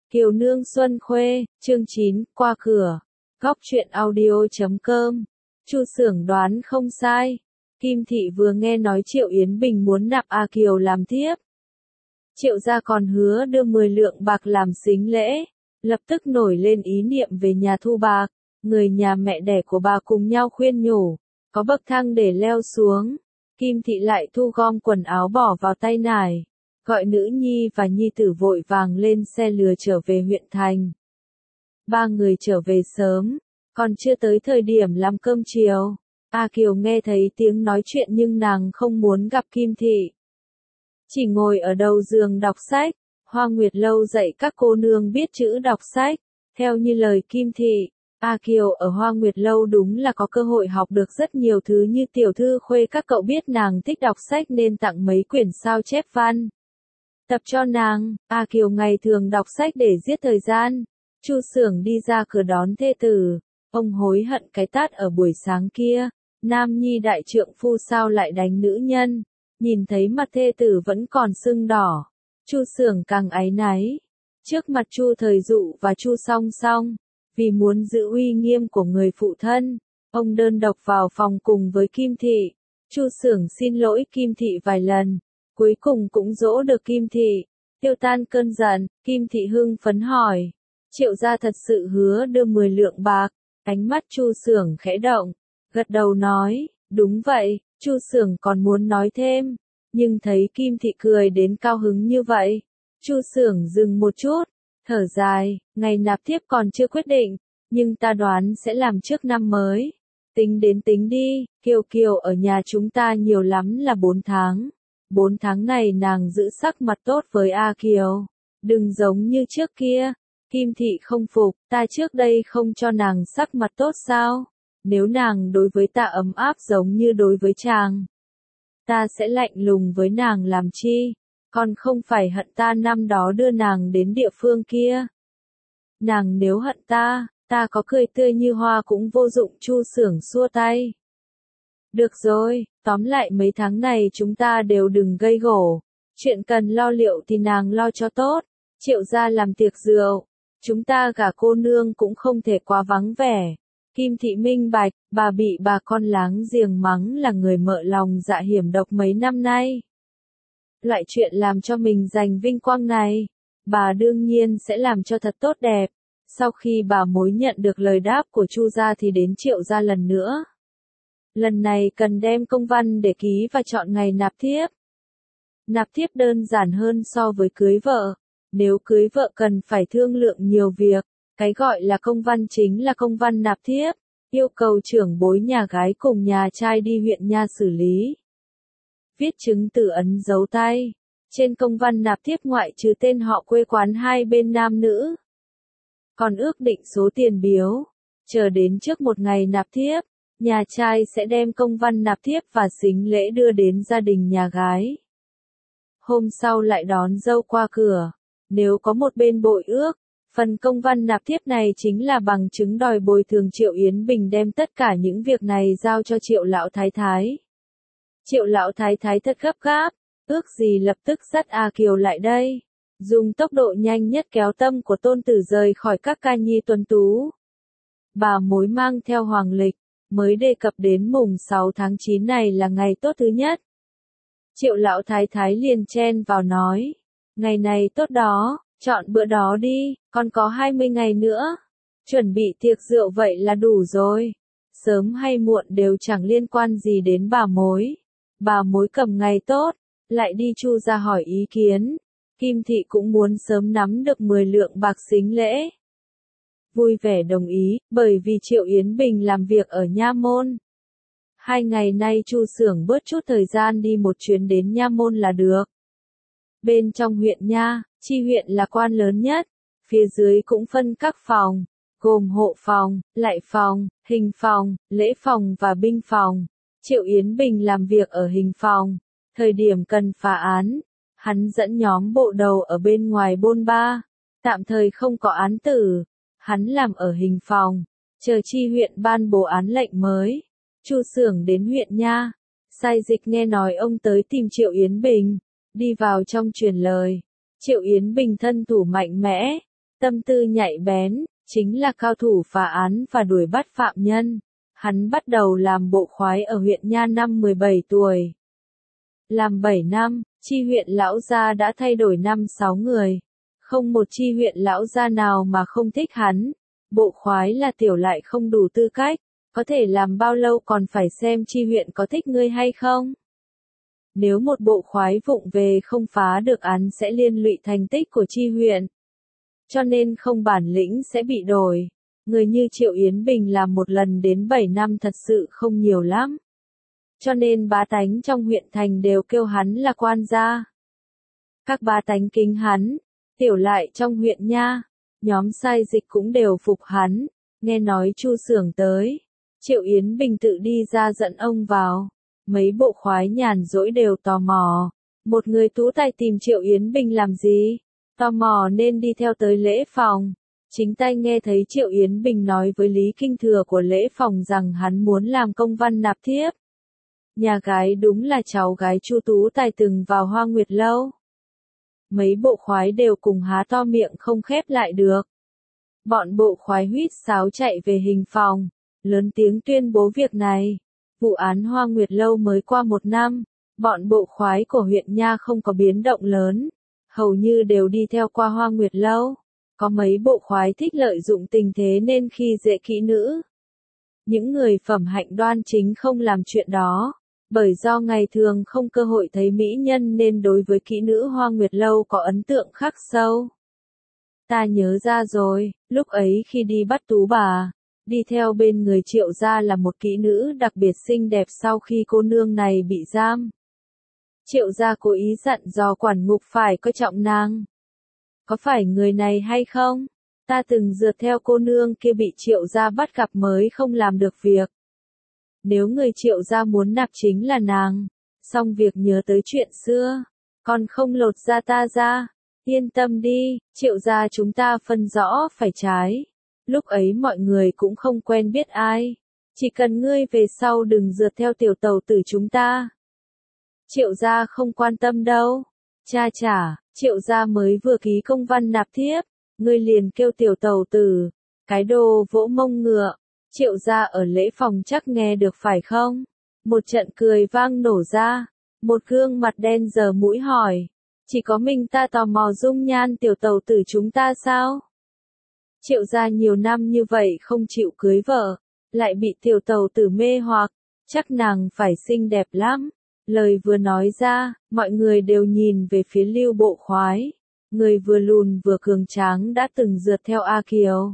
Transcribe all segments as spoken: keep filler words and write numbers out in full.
Kiều Nương Xuân Khuê, chương chín, qua cửa. Góc truyện audio chấm com. Chu Xưởng đoán không sai. Kim Thị vừa nghe nói Triệu Yến Bình muốn nạp A Kiều làm thiếp. Triệu gia còn hứa đưa mười lượng bạc làm sính lễ, lập tức nổi lên ý niệm về nhà thu bạc. Người nhà mẹ đẻ của bà cùng nhau khuyên nhủ, có bậc thang để leo xuống. Kim Thị lại thu gom quần áo bỏ vào tay nải, gọi nữ nhi và nhi tử vội vàng lên xe lừa trở về huyện thành. Ba người trở về sớm, còn chưa tới thời điểm làm cơm chiều. A Kiều nghe thấy tiếng nói chuyện nhưng nàng không muốn gặp Kim Thị. Chỉ ngồi ở đầu giường đọc sách. Hoa Nguyệt Lâu dạy các cô nương biết chữ đọc sách. Theo như lời Kim Thị, A Kiều ở Hoa Nguyệt Lâu đúng là có cơ hội học được rất nhiều thứ như tiểu thư Khuê các cậu biết nàng thích đọc sách nên tặng mấy quyển sao chép văn tập cho nàng. A Kiều ngày thường đọc sách để giết thời gian. Chu Xưởng đi ra cửa đón thê tử. Ông hối hận cái tát ở buổi sáng kia. Nam nhi đại trượng phu sao lại đánh nữ nhân. Nhìn thấy mặt thê tử vẫn còn sưng đỏ. Chu Xưởng càng áy náy. Trước mặt Chu Thời Dụ và Chu Song Song, vì muốn giữ uy nghiêm của người phụ thân, ông đơn độc vào phòng cùng với Kim Thị. Chu Xưởng xin lỗi Kim Thị vài lần, cuối cùng cũng dỗ được Kim Thị, tiêu tan cơn giận. Kim Thị hưng phấn hỏi, Triệu gia thật sự hứa đưa mười lượng bạc? Ánh mắt Chu Xưởng khẽ động, gật đầu nói, đúng vậy. Chu Xưởng còn muốn nói thêm, nhưng thấy Kim Thị cười đến cao hứng như vậy, Chu Xưởng dừng một chút, thở dài, ngày nạp thiếp còn chưa quyết định, nhưng ta đoán sẽ làm trước năm mới. Tính đến tính đi, Kiều Kiều ở nhà chúng ta nhiều lắm là bốn tháng. Bốn tháng này nàng giữ sắc mặt tốt với A Kiều, đừng giống như trước kia. Kim Thị không phục, ta trước đây không cho nàng sắc mặt tốt sao? Nếu nàng đối với ta ấm áp giống như đối với chàng, ta sẽ lạnh lùng với nàng làm chi? Còn không phải hận ta năm đó đưa nàng đến địa phương kia. Nàng nếu hận ta, ta có cười tươi như hoa cũng vô dụng. Chu Xưởng xua tay. Được rồi, tóm lại mấy tháng này chúng ta đều đừng gây gổ. Chuyện cần lo liệu thì nàng lo cho tốt. Triệu gia làm tiệc rượu, chúng ta cả cô nương cũng không thể quá vắng vẻ. Kim Thị minh bạch, bà bị bà con láng giềng mắng là người mợ lòng dạ hiểm độc mấy năm nay. Loại chuyện làm cho mình giành vinh quang này, bà đương nhiên sẽ làm cho thật tốt đẹp. Sau khi bà mối nhận được lời đáp của Chu gia thì đến Triệu gia lần nữa. Lần này cần đem công văn để ký và chọn ngày nạp thiếp. Nạp thiếp đơn giản hơn so với cưới vợ. Nếu cưới vợ cần phải thương lượng nhiều việc. Cái gọi là công văn chính là công văn nạp thiếp, yêu cầu trưởng bối nhà gái cùng nhà trai đi huyện nha xử lý. Viết chứng từ ấn dấu tay. Trên công văn nạp thiếp ngoại trừ tên họ quê quán hai bên nam nữ. Còn ước định số tiền biếu. Chờ đến trước một ngày nạp thiếp, nhà trai sẽ đem công văn nạp thiếp và sính lễ đưa đến gia đình nhà gái. Hôm sau lại đón dâu qua cửa. Nếu có một bên bội ước, phần công văn nạp thiếp này chính là bằng chứng đòi bồi thường. Triệu Yến Bình đem tất cả những việc này giao cho Triệu lão thái thái. Triệu lão thái thái thật gấp gáp, ước gì lập tức dắt A Kiều lại đây, dùng tốc độ nhanh nhất kéo tâm của tôn tử rời khỏi các ca nhi tuấn tú. Bà mối mang theo hoàng lịch, mới đề cập đến mùng sáu tháng chín này là ngày tốt thứ nhất. Triệu lão thái thái liền chen vào nói, ngày này tốt đó. Chọn bữa đó đi, còn có hai mươi ngày nữa. Chuẩn bị tiệc rượu vậy là đủ rồi. Sớm hay muộn đều chẳng liên quan gì đến bà mối. Bà mối cầm ngày tốt, lại đi Chu ra hỏi ý kiến. Kim Thị cũng muốn sớm nắm được mười lượng bạc sính lễ. Vui vẻ đồng ý, bởi vì Triệu Yến Bình làm việc ở Nha Môn. Hai ngày nay Chu Xưởng bớt chút thời gian đi một chuyến đến Nha Môn là được. Bên trong huyện Nha, chi huyện là quan lớn nhất, phía dưới cũng phân các phòng, gồm hộ phòng, lại phòng, hình phòng, lễ phòng và binh phòng. Triệu Yến Bình làm việc ở hình phòng, thời điểm cần phá án, hắn dẫn nhóm bộ đầu ở bên ngoài bôn ba, tạm thời không có án tử, hắn làm ở hình phòng, chờ chi huyện ban bố án lệnh mới. Chu Xưởng đến huyện Nha, sai dịch nghe nói ông tới tìm Triệu Yến Bình. Đi vào trong truyền lời, Triệu Yến Bình thân thủ mạnh mẽ, Tâm tư nhạy bén, chính là cao thủ phá án và đuổi bắt phạm nhân. Hắn bắt đầu làm bộ khoái ở huyện Nha năm mười bảy tuổi. Làm bảy năm, chi huyện lão gia đã thay đổi năm sáu người. Không một chi huyện lão gia nào mà không thích hắn. Bộ khoái là tiểu lại không đủ tư cách, có thể làm bao lâu còn phải xem chi huyện có thích ngươi hay không. Nếu một bộ khoái vụng về không phá được án sẽ liên lụy thành tích của chi huyện. Cho nên không bản lĩnh sẽ bị đổi. Người như Triệu Yến Bình làm một lần đến bảy năm thật sự không nhiều lắm. Cho nên bá tánh trong huyện thành đều kêu hắn là quan gia. Các bá tánh kính hắn, tiểu lại trong huyện Nha, nhóm sai dịch cũng đều phục hắn, nghe nói Chu Xưởng tới. Triệu Yến Bình tự đi ra dẫn ông vào. Mấy bộ khoái nhàn rỗi đều tò mò. Một người tú tài tìm Triệu Yến Bình làm gì? Tò mò nên đi theo tới lễ phòng. Chính tay nghe thấy Triệu Yến Bình nói với Lý Kinh Thừa của lễ phòng rằng hắn muốn làm công văn nạp thiếp. Nhà gái đúng là cháu gái Chu Tú Tài từng vào Hoa Nguyệt Lâu. Mấy bộ khoái đều cùng há to miệng không khép lại được. Bọn bộ khoái huýt sáo chạy về hình phòng, lớn tiếng tuyên bố việc này. Vụ án Hoa Nguyệt Lâu mới qua một năm, bọn bộ khoái của huyện Nha không có biến động lớn, hầu như đều đi theo qua Hoa Nguyệt Lâu. Có mấy bộ khoái thích lợi dụng tình thế nên khi dễ kỹ nữ. Những người phẩm hạnh đoan chính không làm chuyện đó, bởi do ngày thường không cơ hội thấy mỹ nhân nên đối với kỹ nữ Hoa Nguyệt Lâu có ấn tượng khắc sâu. Ta nhớ ra rồi, lúc ấy khi đi bắt Tú Bà, đi theo bên người Triệu gia là một kỹ nữ đặc biệt xinh đẹp sau khi cô nương này bị giam. Triệu gia cố ý dặn dò quản ngục phải coi trọng nàng. Có phải người này hay không? Ta từng rượt theo cô nương kia bị Triệu gia bắt gặp mới không làm được việc. Nếu người Triệu gia muốn nạp chính là nàng, xong việc nhớ tới chuyện xưa, còn không lột da ta ra. Yên tâm đi, Triệu gia chúng ta phân rõ phải trái. Lúc ấy mọi người cũng không quen biết ai. Chỉ cần ngươi về sau đừng rượt theo tiểu tàu tử chúng ta. Triệu gia không quan tâm đâu. Cha chả, Triệu gia mới vừa ký công văn nạp thiếp, ngươi liền kêu tiểu tàu tử, cái đồ vỗ mông ngựa. Triệu gia ở lễ phòng chắc nghe được phải không? Một trận cười vang nổ ra, một gương mặt đen giờ mũi hỏi, chỉ có mình ta tò mò dung nhan tiểu tàu tử chúng ta sao? Triệu gia nhiều năm như vậy không chịu cưới vợ, lại bị tiểu tàu tử mê hoặc, chắc nàng phải xinh đẹp lắm. Lời vừa nói ra, mọi người đều nhìn về phía Lưu Bộ Khoái, người vừa lùn vừa cường tráng đã từng rượt theo A Kiều.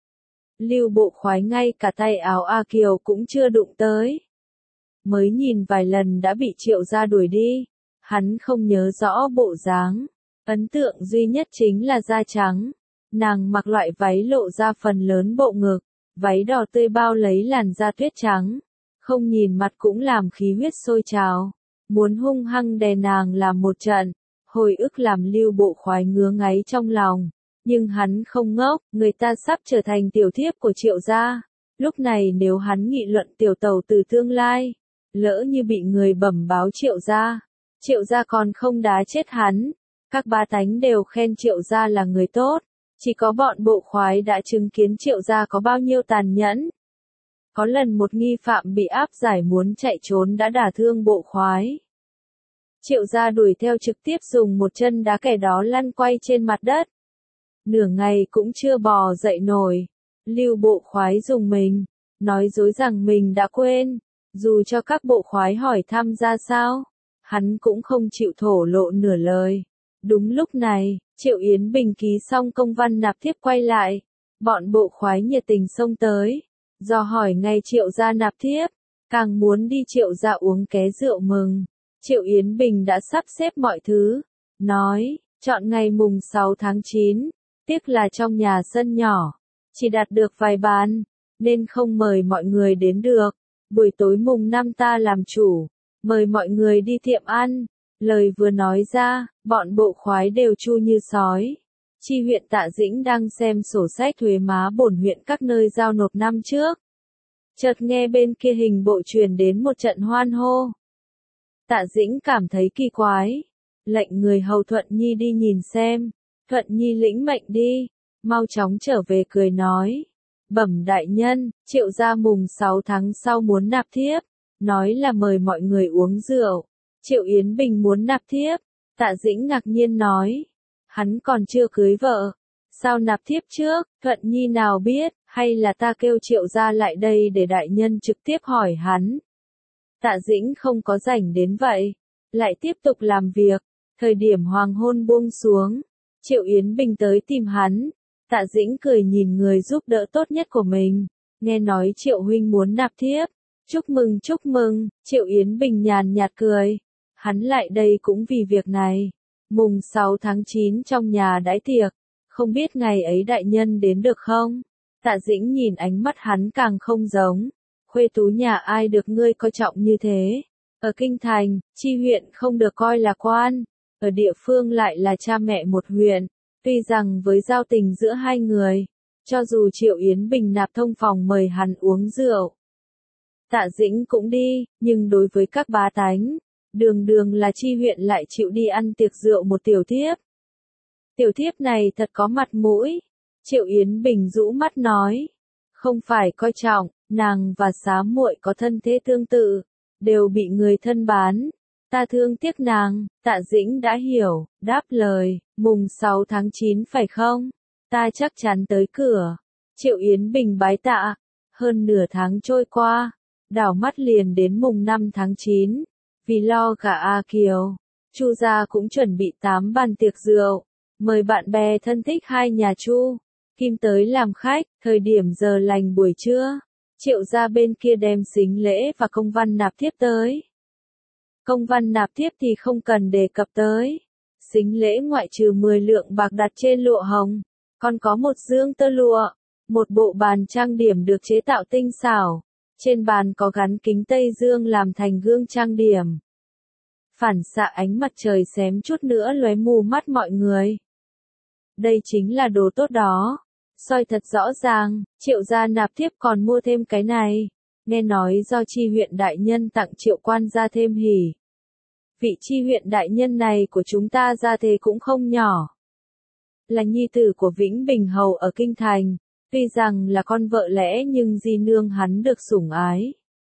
Lưu Bộ Khoái ngay cả tay áo A Kiều cũng chưa đụng tới. Mới nhìn vài lần đã bị Triệu gia đuổi đi, hắn không nhớ rõ bộ dáng, ấn tượng duy nhất chính là da trắng. Nàng mặc loại váy lộ ra phần lớn bộ ngực, váy đỏ tươi bao lấy làn da tuyết trắng, không nhìn mặt cũng làm khí huyết sôi trào, muốn hung hăng đè nàng làm một trận, hồi ức làm Lưu Bộ Khoái ngứa ngáy trong lòng, nhưng hắn không ngốc, người ta sắp trở thành tiểu thiếp của Triệu gia, lúc này nếu hắn nghị luận tiểu tàu từ tương lai, lỡ như bị người bẩm báo Triệu gia, Triệu gia còn không đá chết hắn, các bá tánh đều khen Triệu gia là người tốt. Chỉ có bọn bộ khoái đã chứng kiến Triệu gia có bao nhiêu tàn nhẫn. Có lần một nghi phạm bị áp giải muốn chạy trốn đã đả thương bộ khoái. Triệu gia đuổi theo trực tiếp dùng một chân đá kẻ đó lăn quay trên mặt đất. Nửa ngày cũng chưa bò dậy nổi. Lưu Bộ Khoái dùng mình, nói dối rằng mình đã quên. Dù cho các bộ khoái hỏi thăm ra sao, hắn cũng không chịu thổ lộ nửa lời. Đúng lúc này, Triệu Yến Bình ký xong công văn nạp thiếp quay lại, bọn bộ khoái nhiệt tình xông tới, do hỏi ngay Triệu gia nạp thiếp, càng muốn đi Triệu gia uống ké rượu mừng. Triệu Yến Bình đã sắp xếp mọi thứ, nói, chọn ngày mùng sáu tháng chín, tiếc là trong nhà sân nhỏ, chỉ đặt được vài bàn, nên không mời mọi người đến được. Buổi tối mùng năm ta làm chủ, mời mọi người đi tiệm ăn. Lời vừa nói ra, bọn bộ khoái đều chu như sói. Chi huyện Tạ Dĩnh đang xem sổ sách thuế má bổn huyện các nơi giao nộp năm trước. Chợt nghe bên kia hình bộ truyền đến một trận hoan hô. Tạ Dĩnh cảm thấy kỳ quái, lệnh người hầu Thuận Nhi đi nhìn xem. Thuận Nhi lĩnh mệnh đi, mau chóng trở về cười nói. Bẩm đại nhân, Triệu gia mùng sáu tháng sau muốn nạp thiếp, nói là mời mọi người uống rượu. Triệu Yến Bình muốn nạp thiếp, Tạ Dĩnh ngạc nhiên nói. Hắn còn chưa cưới vợ, sao nạp thiếp trước, Thuận Nhi nào biết, hay là ta kêu Triệu gia lại đây để đại nhân trực tiếp hỏi hắn. Tạ Dĩnh không có rảnh đến vậy, lại tiếp tục làm việc. Thời điểm hoàng hôn buông xuống, Triệu Yến Bình tới tìm hắn. Tạ Dĩnh cười nhìn người giúp đỡ tốt nhất của mình, nghe nói Triệu huynh muốn nạp thiếp. Chúc mừng chúc mừng, Triệu Yến Bình nhàn nhạt cười. Hắn lại đây cũng vì việc này. Mùng sáu tháng chín trong nhà đãi tiệc, không biết ngày ấy đại nhân đến được không? Tạ Dĩnh nhìn ánh mắt hắn càng không giống. Khuê tú nhà ai được ngươi coi trọng như thế? Ở kinh thành, chi huyện không được coi là quan, ở địa phương lại là cha mẹ một huyện. Tuy rằng với giao tình giữa hai người, cho dù Triệu Yến Bình nạp thông phòng mời hắn uống rượu, Tạ Dĩnh cũng đi, nhưng đối với các bá tánh, đường đường là chi huyện lại chịu đi ăn tiệc rượu một tiểu thiếp. Tiểu thiếp này thật có mặt mũi. Triệu Yến Bình rũ mắt nói, không phải coi trọng, nàng và xá muội có thân thế tương tự, đều bị người thân bán. Ta thương tiếc nàng. Tạ Dĩnh đã hiểu, đáp lời, mùng sáu tháng chín phải không? Ta chắc chắn tới cửa. Triệu Yến Bình bái tạ. Hơn nửa tháng trôi qua, đảo mắt liền đến mùng năm tháng chín. Vì lo cả A Kiều, Chu gia cũng chuẩn bị tám bàn tiệc rượu, mời bạn bè thân thích hai nhà Chu Kim tới làm khách. Thời điểm giờ lành buổi trưa, Triệu gia bên kia đem sính lễ và công văn nạp thiếp tới. Công văn nạp thiếp thì không cần đề cập tới. Sính lễ ngoại trừ mười lượng bạc đặt trên lụa hồng, còn có một dương tơ lụa, một bộ bàn trang điểm được chế tạo tinh xảo. Trên bàn có gắn kính Tây Dương làm thành gương trang điểm. Phản xạ ánh mặt trời xém chút nữa lóe mù mắt mọi người. Đây chính là đồ tốt đó. Soi thật rõ ràng, Triệu gia nạp thiếp còn mua thêm cái này. Nghe nói do chi huyện đại nhân tặng Triệu quan gia thêm hỉ. Vị chi huyện đại nhân này của chúng ta gia thế cũng không nhỏ. Là nhi tử của Vĩnh Bình Hầu ở Kinh Thành. Tuy rằng là con vợ lẽ nhưng di nương hắn được sủng ái.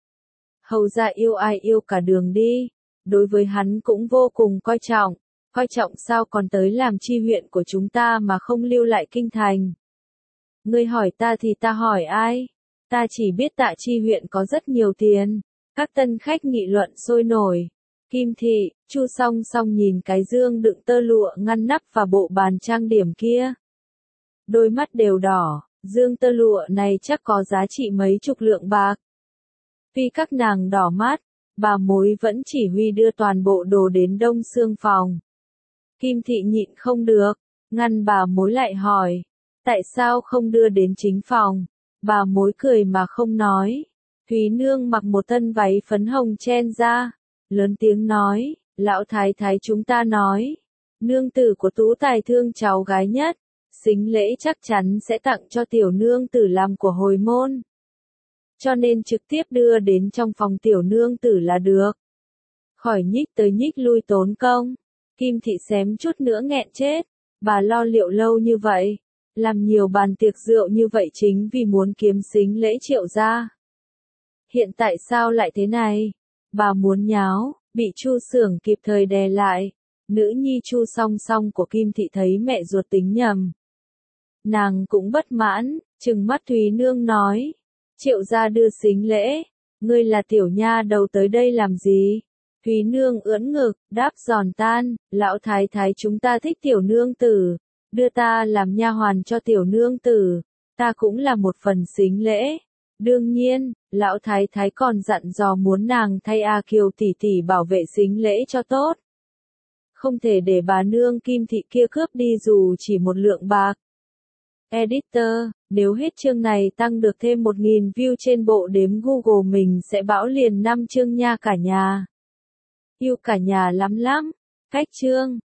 Hầu gia yêu ai yêu cả đường đi. Đối với hắn cũng vô cùng coi trọng. Coi trọng sao còn tới làm chi huyện của chúng ta mà không lưu lại Kinh Thành. Ngươi hỏi ta thì ta hỏi ai? Ta chỉ biết Tạ chi huyện có rất nhiều tiền. Các tân khách nghị luận sôi nổi. Kim thị, Chu song song nhìn cái dương đựng tơ lụa ngăn nắp và bộ bàn trang điểm kia. Đôi mắt đều đỏ, dương tơ lụa này chắc có giá trị mấy chục lượng bạc. Vì các nàng đỏ mắt, bà mối vẫn chỉ huy đưa toàn bộ đồ đến đông xương phòng. Kim thị nhịn không được, ngăn bà mối lại hỏi, tại sao không đưa đến chính phòng? Bà mối cười mà không nói. Thúy nương mặc một thân váy phấn hồng chen ra, lớn tiếng nói, lão thái thái chúng ta nói, nương tử của Tú Tài thương cháu gái nhất, sính lễ chắc chắn sẽ tặng cho tiểu nương tử làm của hồi môn. Cho nên trực tiếp đưa đến trong phòng tiểu nương tử là được. Khỏi nhích tới nhích lui tốn công. Kim thị xém chút nữa nghẹn chết. Bà lo liệu lâu như vậy, làm nhiều bàn tiệc rượu như vậy chính vì muốn kiếm sính lễ Triệu gia. Hiện tại sao lại thế này? Bà muốn nháo, bị Chu Xưởng kịp thời đè lại. Nữ nhi Chu song song của Kim thị thấy mẹ ruột tính nhầm. Nàng cũng bất mãn, trừng mắt Thúy nương nói, Triệu gia đưa sính lễ, ngươi là tiểu nha đầu tới đây làm gì? Thúy nương ưỡn ngực, đáp giòn tan, lão thái thái chúng ta thích tiểu nương tử, đưa ta làm nha hoàn cho tiểu nương tử, ta cũng là một phần sính lễ. Đương nhiên, lão thái thái còn dặn dò muốn nàng thay A Kiều tỷ tỷ bảo vệ sính lễ cho tốt. Không thể để bà nương Kim thị kia cướp đi dù chỉ một lượng bạc. Editor, nếu hết chương này tăng được thêm một nghìn view trên bộ đếm Google mình sẽ bão liền năm chương nha cả nhà. Yêu cả nhà lắm lắm. Cách chương